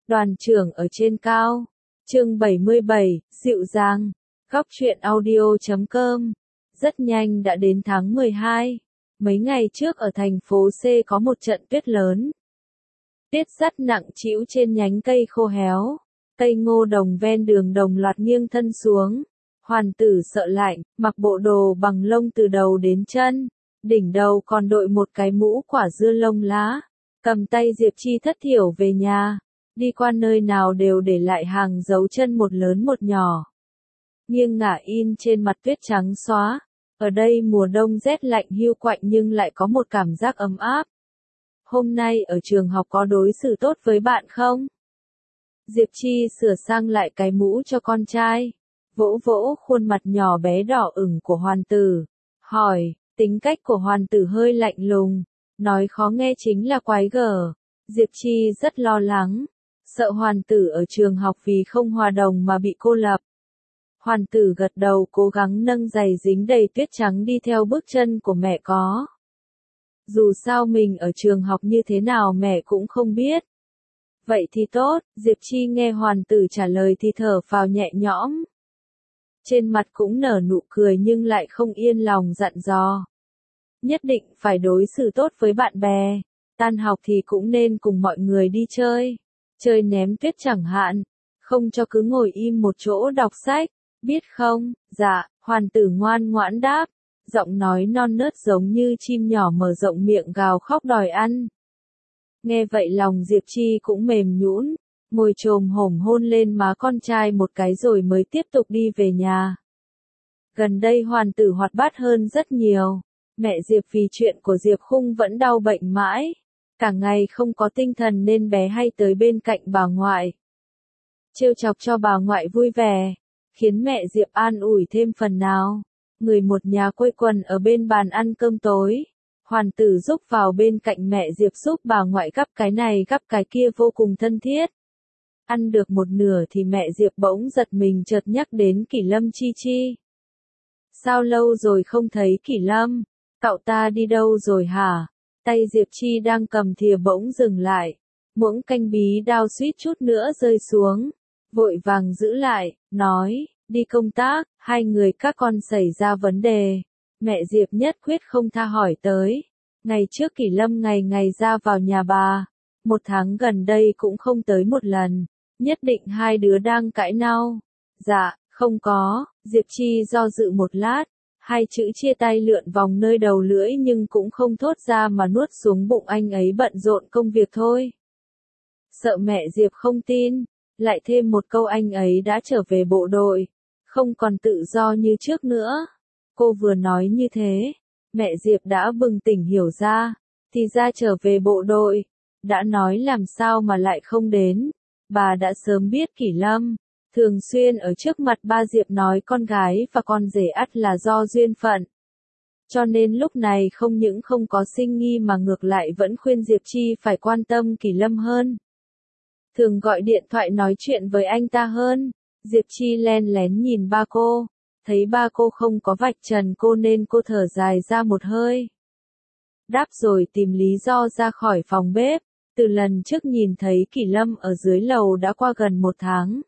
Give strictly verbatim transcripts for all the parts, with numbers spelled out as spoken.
Đoàn trưởng ở trên cao. Chương bảy mươi bảy, dịu dàng. Góc truyện audio chấm com. Rất nhanh đã đến tháng mười hai. Mấy ngày trước ở thành phố C có một trận tuyết lớn. Tuyết rất nặng trĩu trên nhánh cây khô héo. Cây ngô đồng ven đường đồng loạt nghiêng thân xuống. Hoàn tử sợ lạnh, mặc bộ đồ bằng lông từ đầu đến chân. Đỉnh đầu còn đội một cái mũ quả dưa lông lá. Cầm tay Diệp Chi thất thiểu về nhà. Đi qua nơi nào đều để lại hàng dấu chân một lớn một nhỏ. Nghiêng ngả in trên mặt tuyết trắng xóa. Ở đây mùa đông rét lạnh hiu quạnh nhưng lại có một cảm giác ấm áp. Hôm nay ở trường học có đối xử tốt với bạn không? Diệp Chi sửa sang lại cái mũ cho con trai. Vỗ vỗ khuôn mặt nhỏ bé đỏ ửng của Hoàn tử. Hỏi, tính cách của Hoàn tử hơi lạnh lùng. Nói khó nghe chính là quái gở. Diệp Chi rất lo lắng. Sợ Hoàn tử ở trường học vì không hòa đồng mà bị cô lập. Hoàn tử gật đầu cố gắng nâng giày dính đầy tuyết trắng đi theo bước chân của mẹ có. Dù sao mình ở trường học như thế nào mẹ cũng không biết. Vậy thì tốt, Diệp Chi nghe Hoàn tử trả lời thì thở phào nhẹ nhõm. Trên mặt cũng nở nụ cười nhưng lại không yên lòng dặn dò. Nhất định phải đối xử tốt với bạn bè, tan học thì cũng nên cùng mọi người đi chơi. Chơi ném tuyết chẳng hạn, không cho cứ ngồi im một chỗ đọc sách, biết không? Dạ, Hoàn tử ngoan ngoãn đáp, giọng nói non nớt giống như chim nhỏ mở rộng miệng gào khóc đòi ăn. Nghe vậy lòng Diệp Chi cũng mềm nhũn, ngồi chồm hổm hôn lên má con trai một cái rồi mới tiếp tục đi về nhà. Gần đây Hoàn tử hoạt bát hơn rất nhiều, mẹ Diệp vì chuyện của Diệp Khung vẫn đau bệnh mãi. Cả ngày không có tinh thần nên bé hay tới bên cạnh bà ngoại. Trêu chọc cho bà ngoại vui vẻ, khiến mẹ Diệp an ủi thêm phần nào. Người một nhà quây quần ở bên bàn ăn cơm tối. Hoàn tử giúp vào bên cạnh mẹ Diệp giúp bà ngoại gắp cái này gắp cái kia vô cùng thân thiết. Ăn được một nửa thì mẹ Diệp bỗng giật mình chợt nhắc đến Kỷ Lâm Chi Chi. Sao lâu rồi không thấy Kỷ Lâm? Cậu ta đi đâu rồi hả? Tay Diệp Chi đang cầm thìa bỗng dừng lại. Muỗng canh bí đao suýt chút nữa rơi xuống. Vội vàng giữ lại, nói, đi công tác, hai người các con xảy ra vấn đề. Mẹ Diệp nhất quyết không tha hỏi tới. Ngày trước Kỷ Lâm ngày ngày ra vào nhà bà. Một tháng gần đây cũng không tới một lần. Nhất định hai đứa đang cãi nhau. Dạ, không có, Diệp Chi do dự một lát. Hai chữ chia tay lượn vòng nơi đầu lưỡi nhưng cũng không thốt ra mà nuốt xuống bụng anh ấy bận rộn công việc thôi. Sợ mẹ Diệp không tin, lại thêm một câu anh ấy đã trở về bộ đội, không còn tự do như trước nữa. Cô vừa nói như thế, mẹ Diệp đã bừng tỉnh hiểu ra, thì ra trở về bộ đội, đã nói làm sao mà lại không đến. Bà đã sớm biết Kỷ Lâm. Thường xuyên ở trước mặt ba Diệp nói con gái và con rể ắt là do duyên phận. Cho nên lúc này không những không có sinh nghi mà ngược lại vẫn khuyên Diệp Chi phải quan tâm Kỷ Lâm hơn. Thường gọi điện thoại nói chuyện với anh ta hơn. Diệp Chi len lén nhìn ba cô. Thấy ba cô không có vạch trần cô nên cô thở dài ra một hơi. Đáp rồi tìm lý do ra khỏi phòng bếp. Từ lần trước nhìn thấy Kỷ Lâm ở dưới lầu đã qua gần một tháng.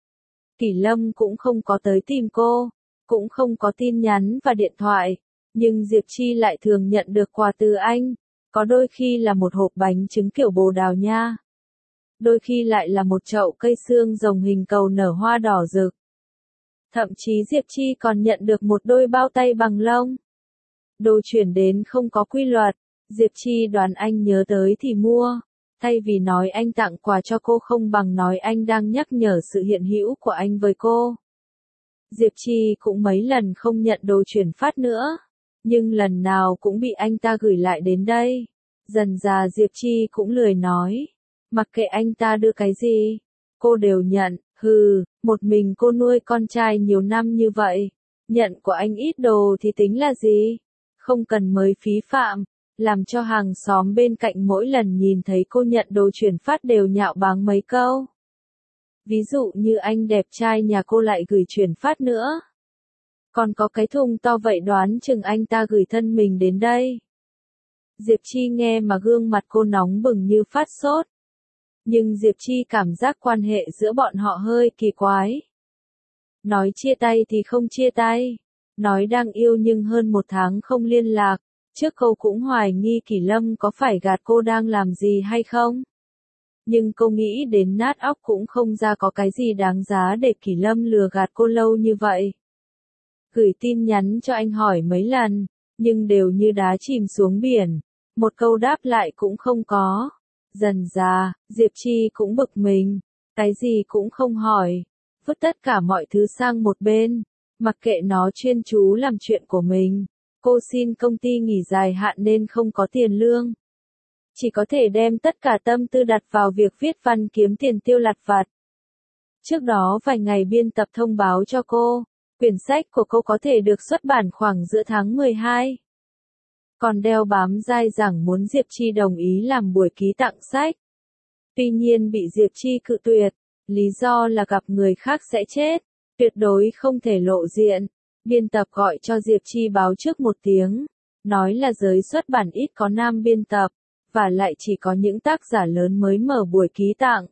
Kỷ Lâm cũng không có tới tìm cô, cũng không có tin nhắn và điện thoại, nhưng Diệp Chi lại thường nhận được quà từ anh, có đôi khi là một hộp bánh trứng kiểu Bồ Đào Nha, đôi khi lại là một chậu cây xương rồng hình cầu nở hoa đỏ rực. Thậm chí Diệp Chi còn nhận được một đôi bao tay bằng lông. Đồ chuyển đến không có quy luật, Diệp Chi đoán anh nhớ tới thì mua. Thay vì nói anh tặng quà cho cô không bằng nói anh đang nhắc nhở sự hiện hữu của anh với cô. Diệp Chi cũng mấy lần không nhận đồ chuyển phát nữa. Nhưng lần nào cũng bị anh ta gửi lại đến đây. Dần dà Diệp Chi cũng lười nói. Mặc kệ anh ta đưa cái gì, cô đều nhận. Hừ, một mình cô nuôi con trai nhiều năm như vậy. Nhận của anh ít đồ thì tính là gì? Không cần mới phí phạm. Làm cho hàng xóm bên cạnh mỗi lần nhìn thấy cô nhận đồ chuyển phát đều nhạo báng mấy câu. Ví dụ như anh đẹp trai nhà cô lại gửi chuyển phát nữa. Còn có cái thùng to vậy đoán chừng anh ta gửi thân mình đến đây. Diệp Chi nghe mà gương mặt cô nóng bừng như phát sốt. Nhưng Diệp Chi cảm giác quan hệ giữa bọn họ hơi kỳ quái. Nói chia tay thì không chia tay. Nói đang yêu nhưng hơn một tháng không liên lạc. Trước cô cũng hoài nghi Kỷ Lâm có phải gạt cô đang làm gì hay không. Nhưng cô nghĩ đến nát óc cũng không ra có cái gì đáng giá để Kỷ Lâm lừa gạt cô lâu như vậy. Gửi tin nhắn cho anh hỏi mấy lần, nhưng đều như đá chìm xuống biển. Một câu đáp lại cũng không có. Dần dà, Diệp Chi cũng bực mình. Cái gì cũng không hỏi. Vứt tất cả mọi thứ sang một bên. Mặc kệ nó chuyên chú làm chuyện của mình. Cô xin công ty nghỉ dài hạn nên không có tiền lương. Chỉ có thể đem tất cả tâm tư đặt vào việc viết văn kiếm tiền tiêu lặt vặt. Trước đó vài ngày biên tập thông báo cho cô, quyển sách của cô có thể được xuất bản khoảng giữa tháng mười hai. Còn đeo bám dai dẳng muốn Diệp Chi đồng ý làm buổi ký tặng sách. Tuy nhiên bị Diệp Chi cự tuyệt, lý do là gặp người khác sẽ chết, tuyệt đối không thể lộ diện. Biên tập gọi cho Diệp Chi báo trước một tiếng, nói là giới xuất bản ít có nam biên tập, và lại chỉ có những tác giả lớn mới mở buổi ký tặng.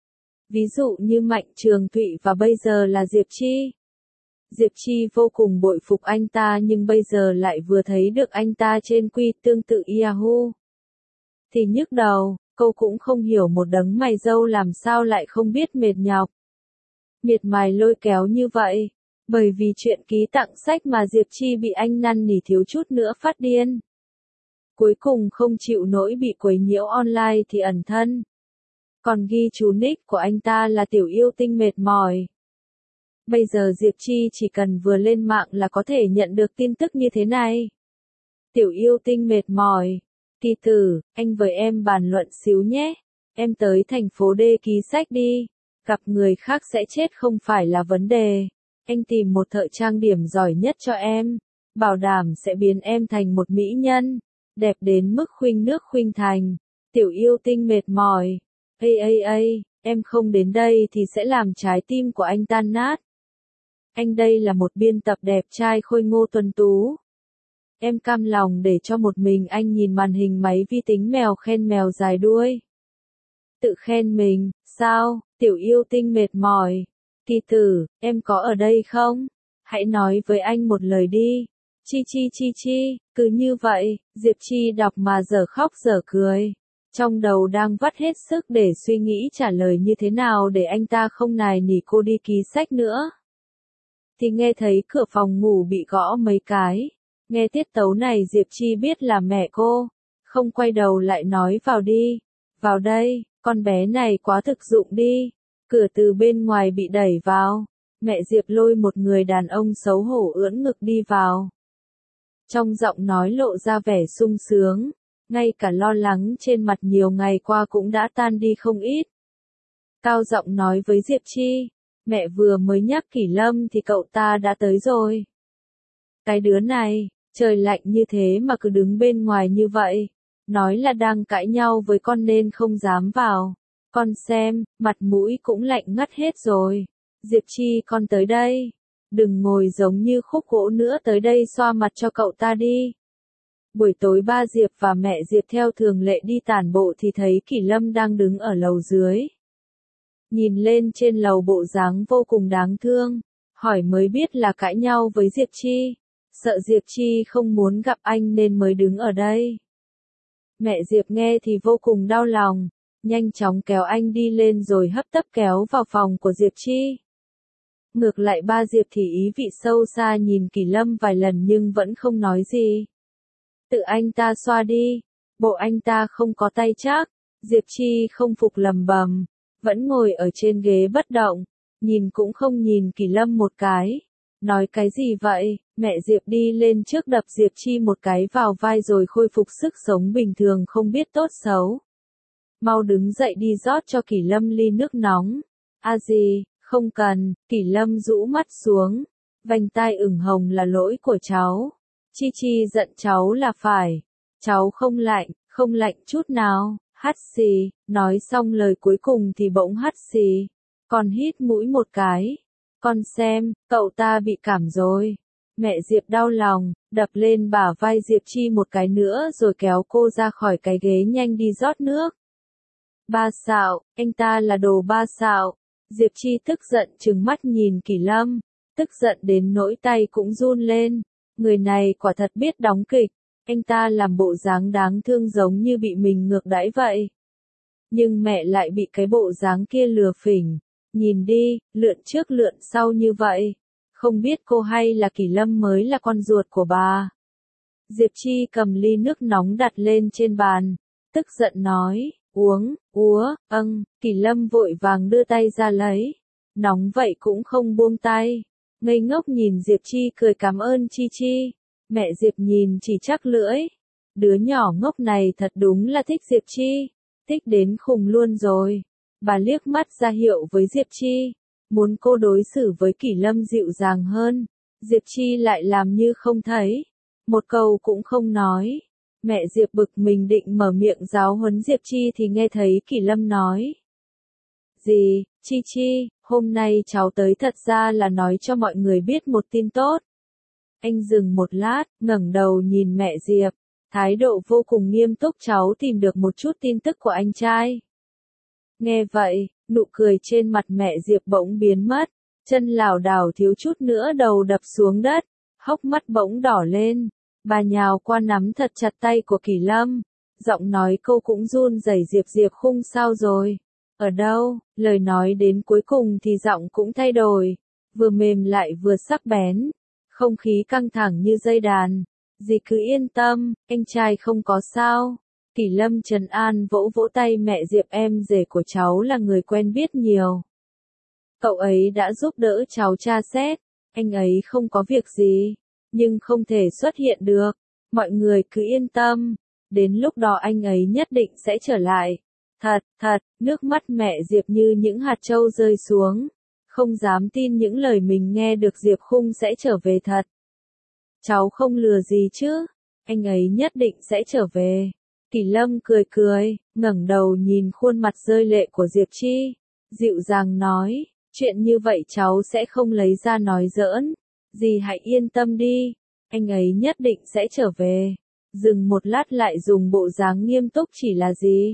Ví dụ như Mạnh Trường Thụy và bây giờ là Diệp Chi. Diệp Chi vô cùng bội phục anh ta nhưng bây giờ lại vừa thấy được anh ta trên quy tương tự Yahoo. Thì nhức đầu, cô cũng không hiểu một đấng mày râu làm sao lại không biết mệt nhọc. Miệt mài lôi kéo như vậy, bởi vì chuyện ký tặng sách mà Diệp Chi bị anh năn nỉ thiếu chút nữa phát điên. Cuối cùng không chịu nổi bị quấy nhiễu online thì ẩn thân. Còn ghi chú nick của anh ta là Tiểu Yêu Tinh mệt mỏi. Bây giờ Diệp Chi chỉ cần vừa lên mạng là có thể nhận được tin tức như thế này. Tiểu Yêu Tinh mệt mỏi. Kỳ tử, anh với em bàn luận xíu nhé. Em tới thành phố D ký sách đi. Gặp người khác sẽ chết không phải là vấn đề. Anh tìm một thợ trang điểm giỏi nhất cho em. Bảo đảm sẽ biến em thành một mỹ nhân. Đẹp đến mức khuynh nước khuynh thành. Tiểu Yêu Tinh mệt mỏi. Ây ây ây, em không đến đây thì sẽ làm trái tim của anh tan nát. Anh đây là một biên tập đẹp trai khôi ngô tuấn tú. Em cam lòng để cho một mình anh nhìn màn hình máy vi tính mèo khen mèo dài đuôi. Tự khen mình, sao, Tiểu Yêu Tinh mệt mỏi. Kỳ tử, em có ở đây không? Hãy nói với anh một lời đi. Chi chi chi chi, cứ như vậy, Diệp Chi đọc mà dở khóc dở cười. Trong đầu đang vắt hết sức để suy nghĩ trả lời như thế nào để anh ta không nài nỉ cô đi ký sách nữa. Thì nghe thấy cửa phòng ngủ bị gõ mấy cái. Nghe tiết tấu này Diệp Chi biết là mẹ cô. Không quay đầu lại nói vào đi. Vào đây, con bé này quá thực dụng đi. Cửa từ bên ngoài bị đẩy vào. Mẹ Diệp lôi một người đàn ông xấu hổ ưỡn ngực đi vào. Trong giọng nói lộ ra vẻ sung sướng. Ngay cả lo lắng trên mặt nhiều ngày qua cũng đã tan đi không ít. Cao giọng nói với Diệp Chi. Mẹ vừa mới nhắc Kỷ Lâm thì cậu ta đã tới rồi. Cái đứa này, trời lạnh như thế mà cứ đứng bên ngoài như vậy. Nói là đang cãi nhau với con nên không dám vào. Con xem, mặt mũi cũng lạnh ngắt hết rồi. Diệp Chi con tới đây. Đừng ngồi giống như khúc gỗ nữa, tới đây xoa mặt cho cậu ta đi. Buổi tối ba Diệp và mẹ Diệp theo thường lệ đi tản bộ thì thấy Kỷ Lâm đang đứng ở lầu dưới. Nhìn lên trên lầu bộ dáng vô cùng đáng thương, hỏi mới biết là cãi nhau với Diệp Chi. Sợ Diệp Chi không muốn gặp anh nên mới đứng ở đây. Mẹ Diệp nghe thì vô cùng đau lòng, nhanh chóng kéo anh đi lên rồi hấp tấp kéo vào phòng của Diệp Chi. Ngược lại ba Diệp thì ý vị sâu xa nhìn Kỷ Lâm vài lần nhưng vẫn không nói gì. Tự anh ta xoa đi, bộ anh ta không có tay chắc. Diệp Chi không phục lầm bầm, vẫn ngồi ở trên ghế bất động, nhìn cũng không nhìn Kỷ Lâm một cái. Nói cái gì vậy? Mẹ Diệp đi lên trước đập Diệp Chi một cái vào vai rồi khôi phục sức sống bình thường không biết tốt xấu. Mau đứng dậy đi rót cho Kỷ Lâm ly nước nóng. À gì, không cần. Kỷ Lâm rũ mắt xuống. Vành tai ửng hồng là lỗi của cháu. Chi Chi giận cháu là phải. Cháu không lạnh, không lạnh chút nào. Hắt xì. Nói xong lời cuối cùng thì bỗng hắt xì. Còn hít mũi một cái. Con xem, cậu ta bị cảm rồi. Mẹ Diệp đau lòng, đập lên bả vai Diệp Chi một cái nữa rồi kéo cô ra khỏi cái ghế nhanh đi rót nước. Ba xạo, anh ta là đồ ba xạo. Diệp Chi tức giận trừng mắt nhìn Kỷ Lâm, tức giận đến nỗi tay cũng run lên. Người này quả thật biết đóng kịch, anh ta làm bộ dáng đáng thương giống như bị mình ngược đãi vậy. Nhưng mẹ lại bị cái bộ dáng kia lừa phỉnh. Nhìn đi, lượn trước lượn sau như vậy. Không biết cô hay là Kỷ Lâm mới là con ruột của bà. Diệp Chi cầm ly nước nóng đặt lên trên bàn, tức giận nói, uống, úa, âng, Kỷ Lâm vội vàng đưa tay ra lấy. Nóng vậy cũng không buông tay. Ngây ngốc nhìn Diệp Chi cười cảm ơn Chi Chi. Mẹ Diệp nhìn chỉ chắc lưỡi. Đứa nhỏ ngốc này thật đúng là thích Diệp Chi. Thích đến khùng luôn rồi. Bà liếc mắt ra hiệu với Diệp Chi. Muốn cô đối xử với Kỷ Lâm dịu dàng hơn. Diệp Chi lại làm như không thấy. Một câu cũng không nói. Mẹ Diệp bực mình định mở miệng giáo huấn Diệp Chi thì nghe thấy Kỷ Lâm nói. Gì, Chi Chi, hôm nay cháu tới thật ra là nói cho mọi người biết một tin tốt. Anh dừng một lát, ngẩng đầu nhìn mẹ Diệp, thái độ vô cùng nghiêm túc cháu tìm được một chút tin tức của anh trai. Nghe vậy, nụ cười trên mặt mẹ Diệp bỗng biến mất, chân lảo đảo thiếu chút nữa đầu đập xuống đất, hốc mắt bỗng đỏ lên. Bà nhào qua nắm thật chặt tay của Kỷ Lâm, giọng nói cô cũng run rẩy Diệp Diệp Khung sao rồi? Ở đâu? Lời nói đến cuối cùng thì giọng cũng thay đổi, vừa mềm lại vừa sắc bén, không khí căng thẳng như dây đàn. Dì cứ yên tâm, anh trai không có sao. Kỷ Lâm trấn an vỗ vỗ tay mẹ Diệp em rể của cháu là người quen biết nhiều. Cậu ấy đã giúp đỡ cháu tra xét, anh ấy không có việc gì, nhưng không thể xuất hiện được. Mọi người cứ yên tâm, đến lúc đó anh ấy nhất định sẽ trở lại. Thật, thật, nước mắt mẹ Diệp như những hạt châu rơi xuống, không dám tin những lời mình nghe được Diệp Khung sẽ trở về thật. Cháu không lừa gì chứ, anh ấy nhất định sẽ trở về. Kỷ Lâm cười cười, ngẩng đầu nhìn khuôn mặt rơi lệ của Diệp Chi, dịu dàng nói, chuyện như vậy cháu sẽ không lấy ra nói giỡn, dì hãy yên tâm đi, anh ấy nhất định sẽ trở về. Dừng một lát lại dùng bộ dáng nghiêm túc chỉ là gì?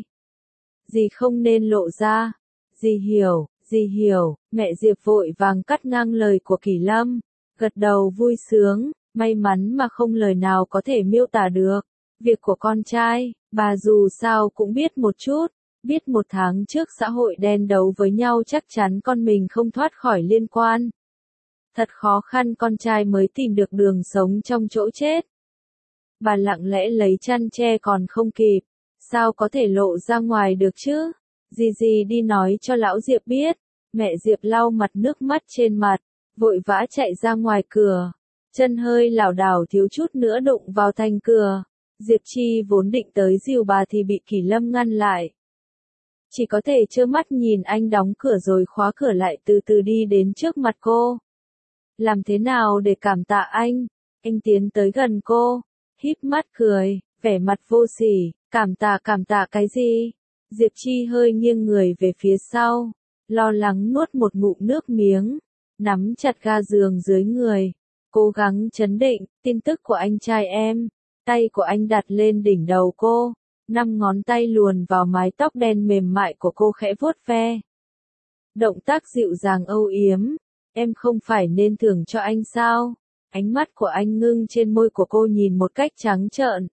Dì không nên lộ ra. Dì hiểu, dì hiểu, mẹ Diệp vội vàng cắt ngang lời của Kỷ Lâm, gật đầu vui sướng, may mắn mà không lời nào có thể miêu tả được. Việc của con trai, bà dù sao cũng biết một chút, biết một tháng trước xã hội đen đấu với nhau chắc chắn con mình không thoát khỏi liên quan. Thật khó khăn con trai mới tìm được đường sống trong chỗ chết. Bà lặng lẽ lấy chăn che còn không kịp, sao có thể lộ ra ngoài được chứ? Dì dì đi nói cho lão Diệp biết. Mẹ Diệp lau mặt nước mắt trên mặt, vội vã chạy ra ngoài cửa, chân hơi lảo đảo thiếu chút nữa đụng vào thành cửa. Diệp Chi vốn định tới dìu bà thì bị Kỷ Lâm ngăn lại. Chỉ có thể trơ mắt nhìn anh đóng cửa rồi khóa cửa lại từ từ đi đến trước mặt cô. Làm thế nào để cảm tạ anh? Anh tiến tới gần cô, híp mắt cười, vẻ mặt vô sỉ, cảm tạ cảm tạ cái gì? Diệp Chi hơi nghiêng người về phía sau, lo lắng nuốt một ngụm nước miếng, nắm chặt ga giường dưới người, cố gắng trấn định, tin tức của anh trai em. Tay của anh đặt lên đỉnh đầu cô, năm ngón tay luồn vào mái tóc đen mềm mại của cô khẽ vuốt ve. Động tác dịu dàng âu yếm, em không phải nên thưởng cho anh sao? Ánh mắt của anh ngưng trên môi của cô nhìn một cách trắng trợn.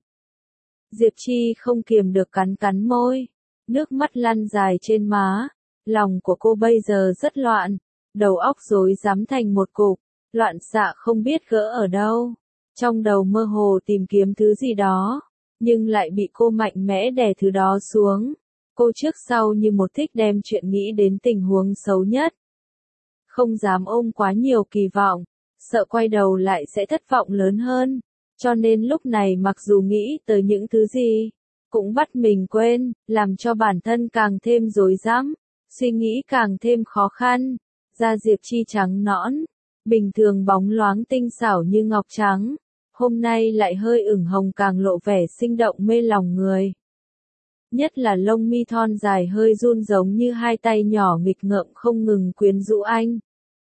Diệp Chi không kiềm được cắn cắn môi, nước mắt lăn dài trên má, lòng của cô bây giờ rất loạn, đầu óc rối rắm thành một cục, loạn xạ không biết gỡ ở đâu. Trong đầu mơ hồ tìm kiếm thứ gì đó, nhưng lại bị cô mạnh mẽ đè thứ đó xuống. Cô trước sau như một thích đem chuyện nghĩ đến tình huống xấu nhất. Không dám ôm quá nhiều kỳ vọng, sợ quay đầu lại sẽ thất vọng lớn hơn. Cho nên lúc này mặc dù nghĩ tới những thứ gì, cũng bắt mình quên, làm cho bản thân càng thêm rối rắm, suy nghĩ càng thêm khó khăn. Da Diệp Chi trắng nõn, bình thường bóng loáng tinh xảo như ngọc trắng, hôm nay lại hơi ửng hồng càng lộ vẻ sinh động mê lòng người. Nhất là lông mi thon dài hơi run giống như hai tay nhỏ nghịch ngợm không ngừng quyến rũ anh.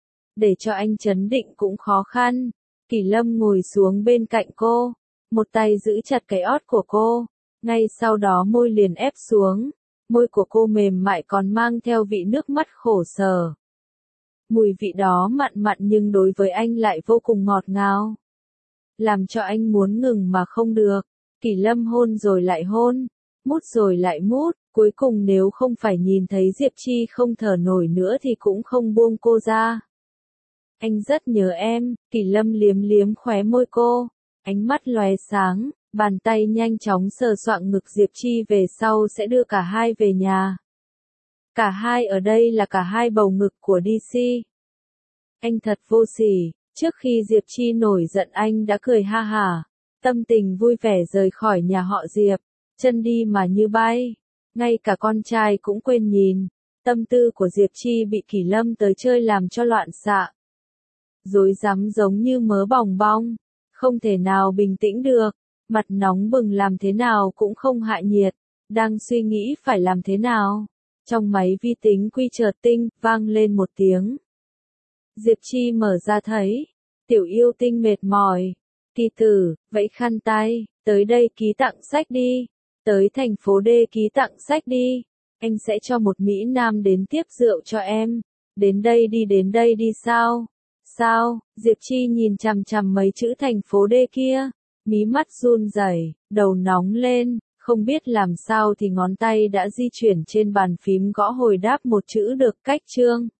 Để cho anh trấn định cũng khó khăn. Kỷ Lâm ngồi xuống bên cạnh cô, một tay giữ chặt cái ót của cô, ngay sau đó môi liền ép xuống, Môi của cô mềm mại còn mang theo vị nước mắt khổ sở. Mùi vị đó mặn mặn nhưng đối với anh lại vô cùng ngọt ngào. Làm cho anh muốn ngừng mà không được. Kỳ Lâm hôn rồi lại hôn, mút rồi lại mút, cuối cùng nếu không phải nhìn thấy Diệp Chi không thở nổi nữa thì cũng không buông cô ra. Anh rất nhớ em, Kỳ Lâm liếm liếm khóe môi cô, ánh mắt lóe sáng, bàn tay nhanh chóng sờ soạng ngực Diệp Chi về sau sẽ đưa cả hai về nhà. Cả hai ở đây là cả hai bầu ngực của đê xê. Anh thật vô sỉ, trước khi Diệp Chi nổi giận anh đã cười ha hả, tâm tình vui vẻ rời khỏi nhà họ Diệp, chân đi mà như bay, ngay cả con trai cũng quên nhìn, tâm tư của Diệp Chi bị Kỳ Lâm tới chơi làm cho loạn xạ. Rối rắm giống như mớ bòng bong, không thể nào bình tĩnh được, mặt nóng bừng làm thế nào cũng không hạ nhiệt, đang suy nghĩ phải làm thế nào. Trong máy vi tính quy chợt tinh, vang lên một tiếng. Diệp Chi mở ra thấy, tiểu yêu tinh mệt mỏi. Kỳ tử, vẫy khăn tay, tới đây ký tặng sách đi, tới thành phố D ký tặng sách đi, anh sẽ cho một Mỹ Nam đến tiếp rượu cho em, đến đây đi đến đây đi sao, sao, Diệp Chi nhìn chằm chằm mấy chữ thành phố D kia, mí mắt run rẩy, đầu nóng lên, không biết làm sao thì ngón tay đã di chuyển trên bàn phím gõ hồi đáp một chữ được cách chương.